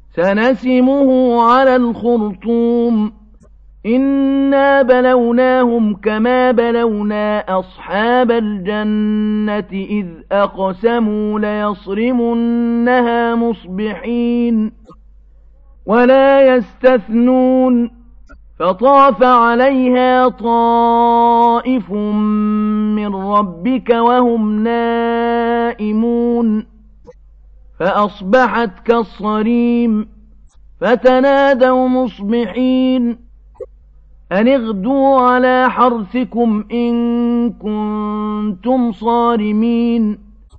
سنسمه على الخرطوم إنا بلوناهم كما بلونا أصحاب الجنة إذ أقسموا ليصرمنها مصبحين ولا يستثنون فطاف عليها طائف من ربك وهم نائمون فأصبحت كالصريم فتنادوا مصبحين أن اغدوا على حرثكم إن كنتم صارمين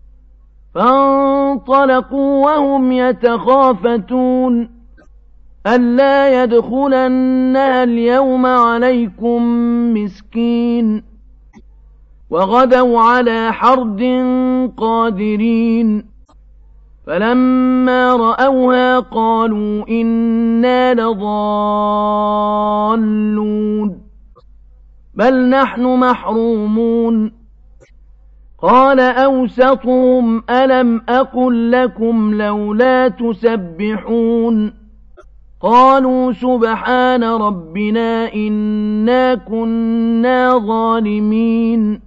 فانطلقوا وهم يتخافتون ألا يدخلنها اليوم عليكم مسكين وغدوا على حرد قادرين فلما رأوها قالوا إنا لضالون بل نحن محرومون قال أوسطهم ألم أقل لكم لولا تسبحون قالوا سبحان ربنا إنا كنا ظالمين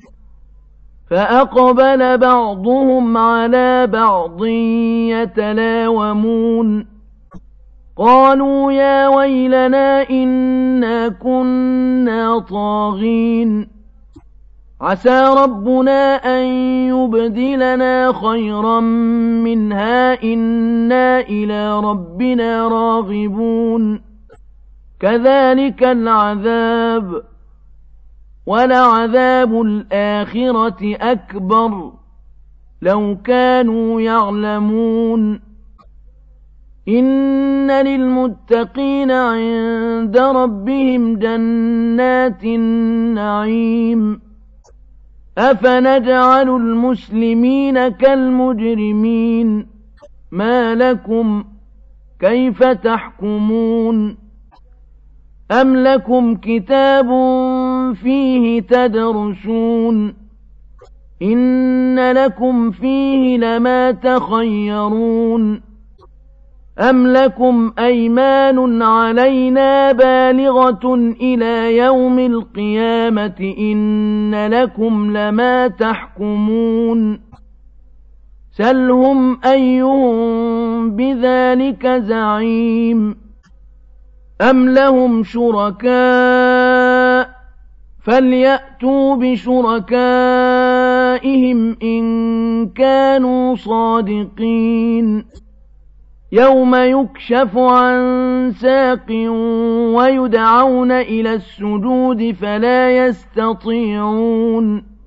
فأقبل بعضهم على بعض يتلاومون قالوا يا ويلنا إنا كنا طاغين عسى ربنا أن يبدلنا خيرا منها إنا إلى ربنا راغبون كذلك العذاب ولعذاب الآخرة أكبر لو كانوا يعلمون إن للمتقين عند ربهم جنات النعيم أفنجعل المسلمين كالمجرمين ما لكم كيف تحكمون أم لكم كتاب فيه تدرسون إن لكم فيه لما تخيرون أم لكم أيمان علينا بالغة إلى يوم القيامة إن لكم لما تحكمون سلهم أيهم بذلك زعيم أم لهم شركاء فليأتوا بشركائهم إن كانوا صادقين يوم يكشف عن ساق ويدعون إلى السجود فلا يستطيعون